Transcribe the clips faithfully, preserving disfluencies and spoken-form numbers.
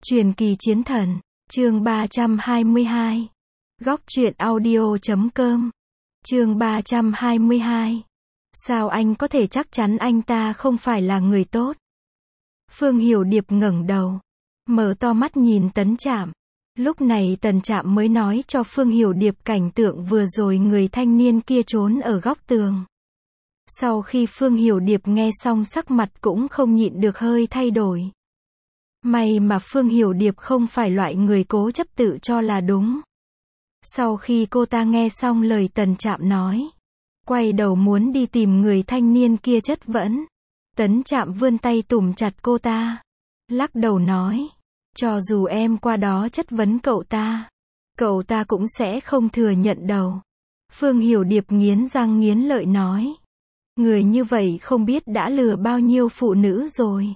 Truyền kỳ chiến thần, chương ba trăm hai mươi hai. Góc truyện audio chấm com. Chương ba trăm hai mươi hai. Sao anh có thể chắc chắn anh ta không phải là người tốt? Phương Hiểu Điệp ngẩng đầu, mở to mắt nhìn Tấn Trạm. Lúc này Tần Trạm mới nói cho Phương Hiểu Điệp cảnh tượng vừa rồi người thanh niên kia trốn ở góc tường. Sau khi Phương Hiểu Điệp nghe xong sắc mặt cũng không nhịn được hơi thay đổi. May mà Phương Hiểu Điệp không phải loại người cố chấp tự cho là đúng. Sau khi cô ta nghe xong lời Tần Trạm nói, quay đầu muốn đi tìm người thanh niên kia chất vấn. Tấn Trạm vươn tay tủm chặt cô ta, lắc đầu nói, cho dù em qua đó chất vấn cậu ta, cậu ta cũng sẽ không thừa nhận đâu. Phương Hiểu Điệp nghiến răng nghiến lợi nói, người như vậy không biết đã lừa bao nhiêu phụ nữ rồi.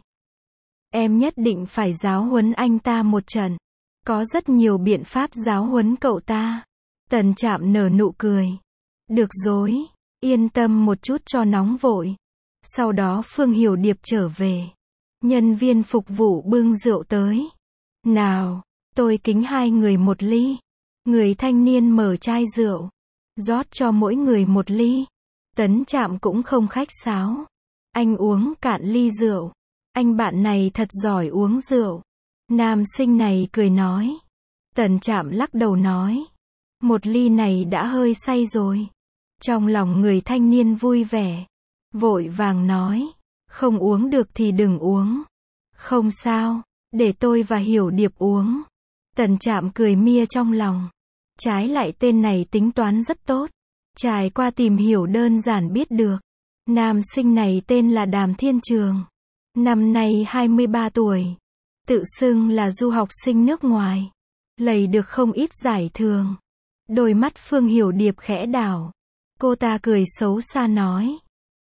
Em nhất định phải giáo huấn anh ta một trận. Có rất nhiều biện pháp giáo huấn cậu ta. Tần Trạm nở nụ cười. Được rồi, yên tâm một chút cho nóng vội. Sau đó Phương Hiểu Điệp trở về. Nhân viên phục vụ bưng rượu tới. Nào, tôi kính hai người một ly. Người thanh niên mở chai rượu, rót cho mỗi người một ly. Tấn Trạm cũng không khách sáo. Anh uống cạn ly rượu. Anh bạn này thật giỏi uống rượu. Nam sinh này cười nói. Tần Trạm lắc đầu nói, một ly này đã hơi say rồi. Trong lòng người thanh niên vui vẻ, vội vàng nói, không uống được thì đừng uống. Không sao, để tôi và Hiểu Điệp uống. Tần Trạm cười mia trong lòng. Trái lại tên này tính toán rất tốt. Trải qua tìm hiểu đơn giản biết được. Nam sinh này tên là Đàm Thiên Trường. Năm nay hai mươi ba tuổi. Tự xưng là du học sinh nước ngoài. Lấy được không ít giải thưởng. Đôi mắt Phương Hiểu Điệp khẽ đảo. Cô ta cười xấu xa nói,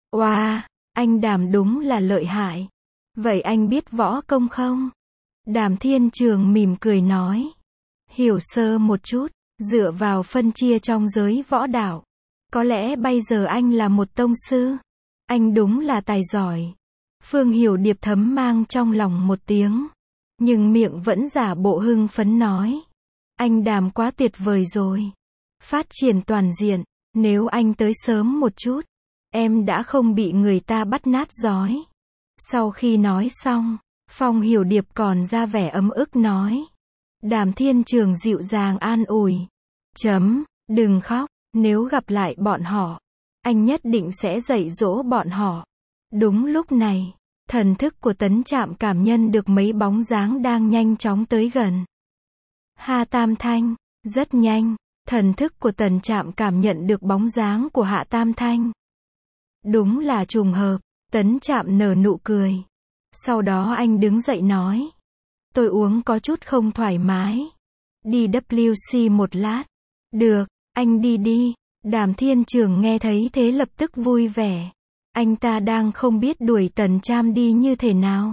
oa, anh Đàm đúng là lợi hại. Vậy anh biết võ công không? Đàm Thiên Trường mỉm cười nói, hiểu sơ một chút. Dựa vào phân chia trong giới võ đạo, có lẽ bây giờ anh là một tông sư. Anh đúng là tài giỏi. Phương Hiểu Điệp thấm mang trong lòng một tiếng, nhưng miệng vẫn giả bộ hưng phấn nói, anh Đàm quá tuyệt vời rồi. Phát triển toàn diện, nếu anh tới sớm một chút, em đã không bị người ta bắt nát giói. Sau khi nói xong, Phong Hiểu Điệp còn ra vẻ ấm ức nói. Đàm Thiên Trường dịu dàng an ủi, chấm, đừng khóc, nếu gặp lại bọn họ, anh nhất định sẽ dạy dỗ bọn họ. Đúng lúc này, thần thức của Tấn Trạm cảm nhận được mấy bóng dáng đang nhanh chóng tới gần. Hạ Tam Thanh, rất nhanh, thần thức của Tần Trạm cảm nhận được bóng dáng của Hạ Tam Thanh. Đúng là trùng hợp, Tấn Trạm nở nụ cười. Sau đó anh đứng dậy nói, tôi uống có chút không thoải mái. Đi W C một lát. Được, anh đi đi. Đàm Thiên Trường nghe thấy thế lập tức vui vẻ. Anh ta đang không biết đuổi Tần Trạm đi như thế nào.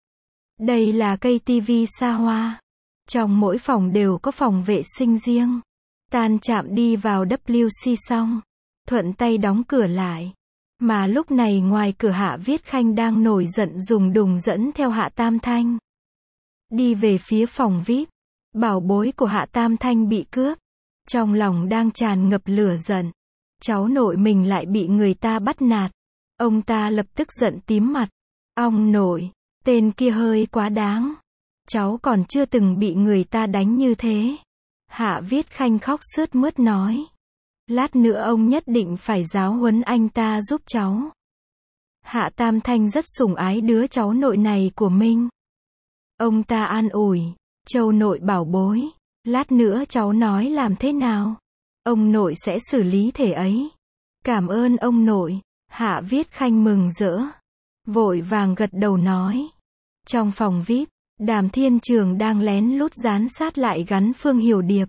Đây là cây tivi xa hoa. Trong mỗi phòng đều có phòng vệ sinh riêng. Tần Trạm đi vào W C xong, thuận tay đóng cửa lại. Mà lúc này ngoài cửa Hạ Viết Khanh đang nổi giận dùng đùng dẫn theo Hạ Tam Thanh. Đi về phía phòng vi ai pi. Bảo bối của Hạ Tam Thanh bị cướp. Trong lòng đang tràn ngập lửa giận. Cháu nội mình lại bị người ta bắt nạt. Ông ta lập tức giận tím mặt. Ông nội, tên kia hơi quá đáng. Cháu còn chưa từng bị người ta đánh như thế. Hạ Viết Khanh khóc sướt mướt nói. Lát nữa ông nhất định phải giáo huấn anh ta giúp cháu. Hạ Tam Thanh rất sủng ái đứa cháu nội này của mình. Ông ta an ủi, châu nội bảo bối, lát nữa cháu nói làm thế nào, ông nội sẽ xử lý thể ấy. Cảm ơn ông nội. Hạ Viết Khanh mừng rỡ, vội vàng gật đầu nói. Trong phòng vi ai pi, Đàm Thiên Trường đang lén lút dán sát lại gắn Phương Hiểu Điệp.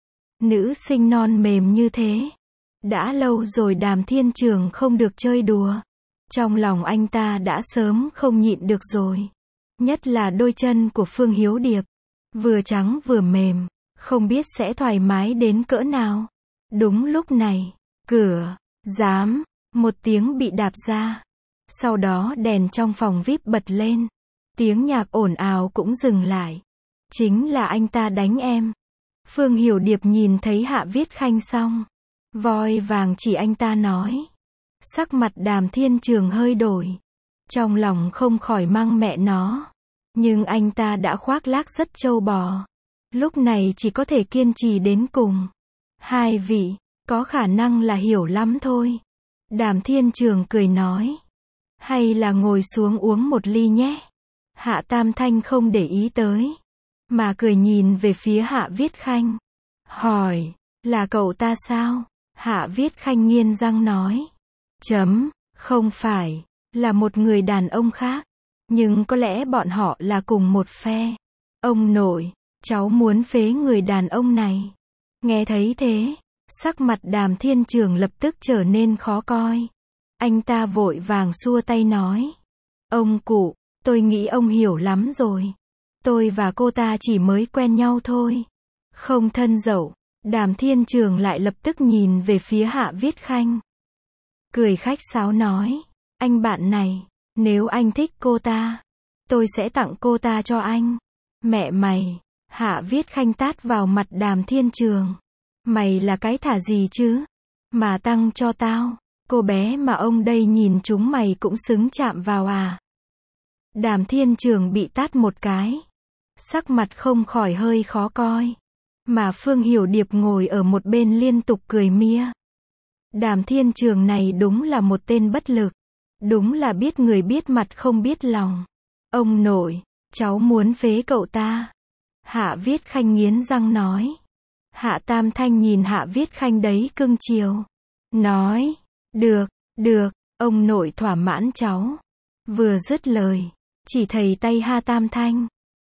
Nữ sinh non mềm như thế. Đã lâu rồi Đàm Thiên Trường không được chơi đùa. Trong lòng anh ta đã sớm không nhịn được rồi. Nhất là đôi chân của Phương Hiểu Điệp. Vừa trắng vừa mềm, không biết sẽ thoải mái đến cỡ nào. Đúng lúc này, cửa, giám, một tiếng bị đạp ra. Sau đó đèn trong phòng vi ai pi bật lên. Tiếng nhạc ồn ào cũng dừng lại. Chính là anh ta đánh em. Phương Hiểu Điệp nhìn thấy Hạ Viết Khanh xong, voi vàng chỉ anh ta nói. Sắc mặt Đàm Thiên Trường hơi đổi. Trong lòng không khỏi mang mẹ nó. Nhưng anh ta đã khoác lác rất trâu bò. Lúc này chỉ có thể kiên trì đến cùng. Hai vị, có khả năng là hiểu lắm thôi. Đàm Thiên Trường cười nói. Hay là ngồi xuống uống một ly nhé. Hạ Tam Thanh không để ý tới, mà cười nhìn về phía Hạ Viết Khanh. Hỏi, là cậu ta sao? Hạ Viết Khanh nghiến răng nói. Chấm, không phải, là một người đàn ông khác. Nhưng có lẽ bọn họ là cùng một phe. Ông nội, cháu muốn phế người đàn ông này. Nghe thấy thế, sắc mặt Đàm Thiên Trường lập tức trở nên khó coi. Anh ta vội vàng xua tay nói. Ông cụ, tôi nghĩ ông hiểu lắm rồi. Tôi và cô ta chỉ mới quen nhau thôi. Không thân dậu. Đàm Thiên Trường lại lập tức nhìn về phía Hạ Viết Khanh. Cười khách sáo nói. Anh bạn này, nếu anh thích cô ta, tôi sẽ tặng cô ta cho anh. Mẹ mày. Hạ Viết Khanh tát vào mặt Đàm Thiên Trường. Mày là cái thả gì chứ? Mà tăng cho tao. Cô bé mà ông đây nhìn chúng mày cũng xứng chạm vào à? Đàm Thiên Trường bị tát một cái. Sắc mặt không khỏi hơi khó coi. Mà Phương Hiểu Điệp ngồi ở một bên liên tục cười mia. Đàm Thiên Trường này đúng là một tên bất lực. Đúng là biết người biết mặt không biết lòng. Ông nội, cháu muốn phế cậu ta. Hạ Viết Khanh nghiến răng nói. Hạ Tam Thanh nhìn Hạ Viết Khanh đấy cưng chiều. Nói, được, được, ông nội thỏa mãn cháu. Vừa dứt lời, chỉ thấy tay Hạ Tam Thanh.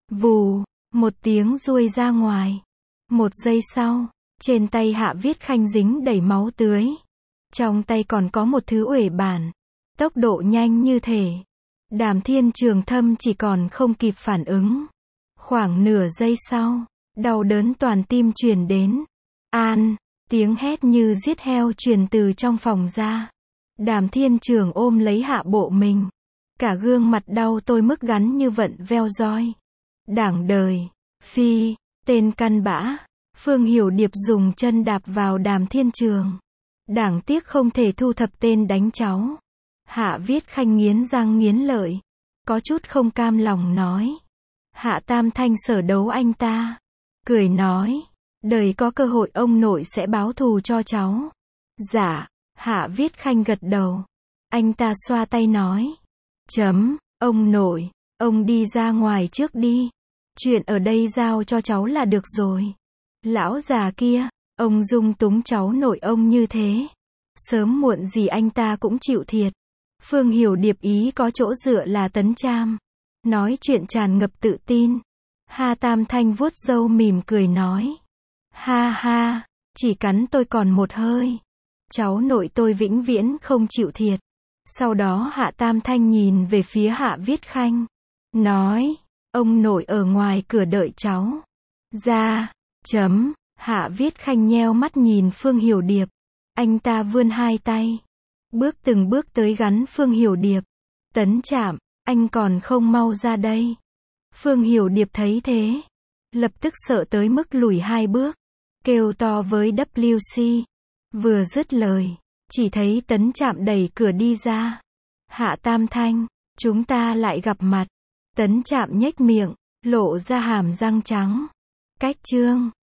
Vù, một tiếng ruồi ra ngoài. Một giây sau, trên tay Hạ Viết Khanh dính đầy máu tưới. Trong tay còn có một thứ uể bản. Tốc độ nhanh như thể. Đàm Thiên Trường thâm chỉ còn không kịp phản ứng. Khoảng nửa giây sau, đau đớn toàn tim truyền đến. An, tiếng hét như giết heo truyền từ trong phòng ra. Đàm Thiên Trường ôm lấy hạ bộ mình. Cả gương mặt đau tôi mức gắn như vận veo roi. Đảng đời, phi, tên căn bã. Phương Hiểu Điệp dùng chân đạp vào Đàm Thiên Trường. Đáng tiếc không thể thu thập tên đánh cháu. Hạ Viết Khanh nghiến răng nghiến lợi. Có chút không cam lòng nói. Hạ Tam Thanh sở đấu anh ta. Cười nói. Đời có cơ hội ông nội sẽ báo thù cho cháu. Dạ. Hạ Viết Khanh gật đầu. Anh ta xoa tay nói. Chấm. Ông nội. Ông đi ra ngoài trước đi. Chuyện ở đây giao cho cháu là được rồi. Lão già kia. Ông dung túng cháu nội ông như thế. Sớm muộn gì anh ta cũng chịu thiệt. Phương Hiểu Điệp ý có chỗ dựa là Tấn Tram. Nói chuyện tràn ngập tự tin. Hạ Tam Thanh vuốt râu mỉm cười nói. Ha ha, chỉ cắn tôi còn một hơi. Cháu nội tôi vĩnh viễn không chịu thiệt. Sau đó Hạ Tam Thanh nhìn về phía Hạ Viết Khanh. Nói, ông nội ở ngoài cửa đợi cháu. Ra, chấm, Hạ Viết Khanh nheo mắt nhìn Phương Hiểu Điệp. Anh ta vươn hai tay. Bước từng bước tới gắn Phương Hiểu Điệp. Tấn Trạm, anh còn không mau ra đây. Phương Hiểu Điệp thấy thế. Lập tức sợ tới mức lùi hai bước. Kêu to với W C. Vừa dứt lời. Chỉ thấy Tấn Trạm đẩy cửa đi ra. Hạ Tam Thanh, chúng ta lại gặp mặt. Tấn Trạm nhếch miệng, lộ ra hàm răng trắng. Cách chương.